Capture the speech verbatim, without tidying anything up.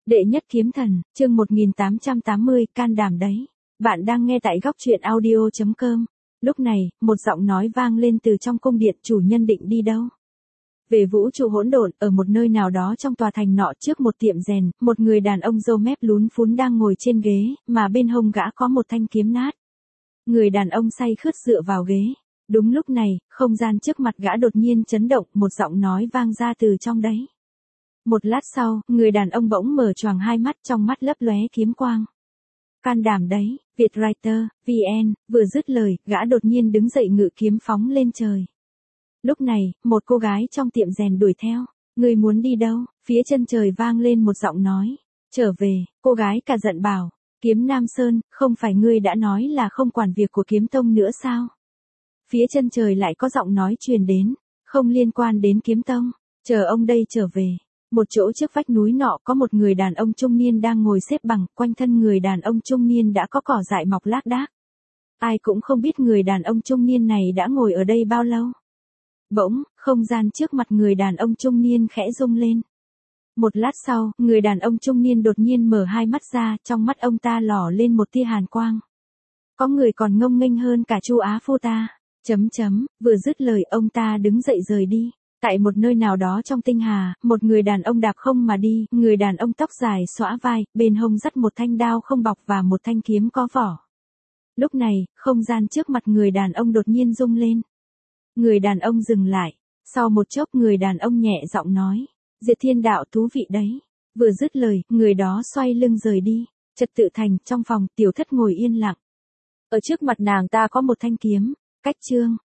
Đệ nhất kiếm thần, chương một nghìn tám trăm tám mươi, can đảm đấy. Bạn đang nghe tại góc truyện audio chấm com. Lúc này, một giọng nói vang lên từ trong cung điện, chủ nhân định đi đâu? Về vũ trụ hỗn độn, ở một nơi nào đó trong tòa thành nọ, trước một tiệm rèn, một người đàn ông râu mép lún phún đang ngồi trên ghế, mà bên hông gã có một thanh kiếm nát. Người đàn ông say khướt dựa vào ghế. Đúng lúc này, không gian trước mặt gã đột nhiên chấn động, một giọng nói vang ra từ trong đấy. Một lát sau, người đàn ông bỗng mở choàng hai mắt, trong mắt lấp lóe kiếm quang. Can đảm đấy, Vietwriter, vê en, vừa dứt lời, gã đột nhiên đứng dậy ngự kiếm phóng lên trời. Lúc này, một cô gái trong tiệm rèn đuổi theo. Ngươi muốn đi đâu? Phía chân trời vang lên một giọng nói. Trở về, cô gái cả giận bảo. Kiếm Nam Sơn, không phải ngươi đã nói là không quản việc của kiếm tông nữa sao? Phía chân trời lại có giọng nói truyền đến. Không liên quan đến kiếm tông. Chờ ông đây trở về. Một chỗ trước vách núi nọ có một người đàn ông trung niên đang ngồi xếp bằng, quanh thân người đàn ông trung niên đã có cỏ dại mọc lác đác. Ai cũng không biết người đàn ông trung niên này đã ngồi ở đây bao lâu. Bỗng, không gian trước mặt người đàn ông trung niên khẽ rung lên. Một lát sau, người đàn ông trung niên đột nhiên mở hai mắt ra, trong mắt ông ta lỏ lên một tia hàn quang. Có người còn ngông nghênh hơn cả Chu Á Phu ta. Chấm chấm, vừa dứt lời ông ta đứng dậy rời đi. Tại một nơi nào đó trong tinh hà, một người đàn ông đạp không mà đi, người đàn ông tóc dài xõa vai, bên hông dắt một thanh đao không bọc và một thanh kiếm có vỏ. Lúc này, không gian trước mặt người đàn ông đột nhiên rung lên. Người đàn ông dừng lại. Sau một chốc người đàn ông nhẹ giọng nói. Diệt Thiên Đạo thú vị đấy. Vừa dứt lời, người đó xoay lưng rời đi. Trật tự thành, trong phòng, Tiểu Thất ngồi yên lặng. Ở trước mặt nàng ta có một thanh kiếm. Cách chương.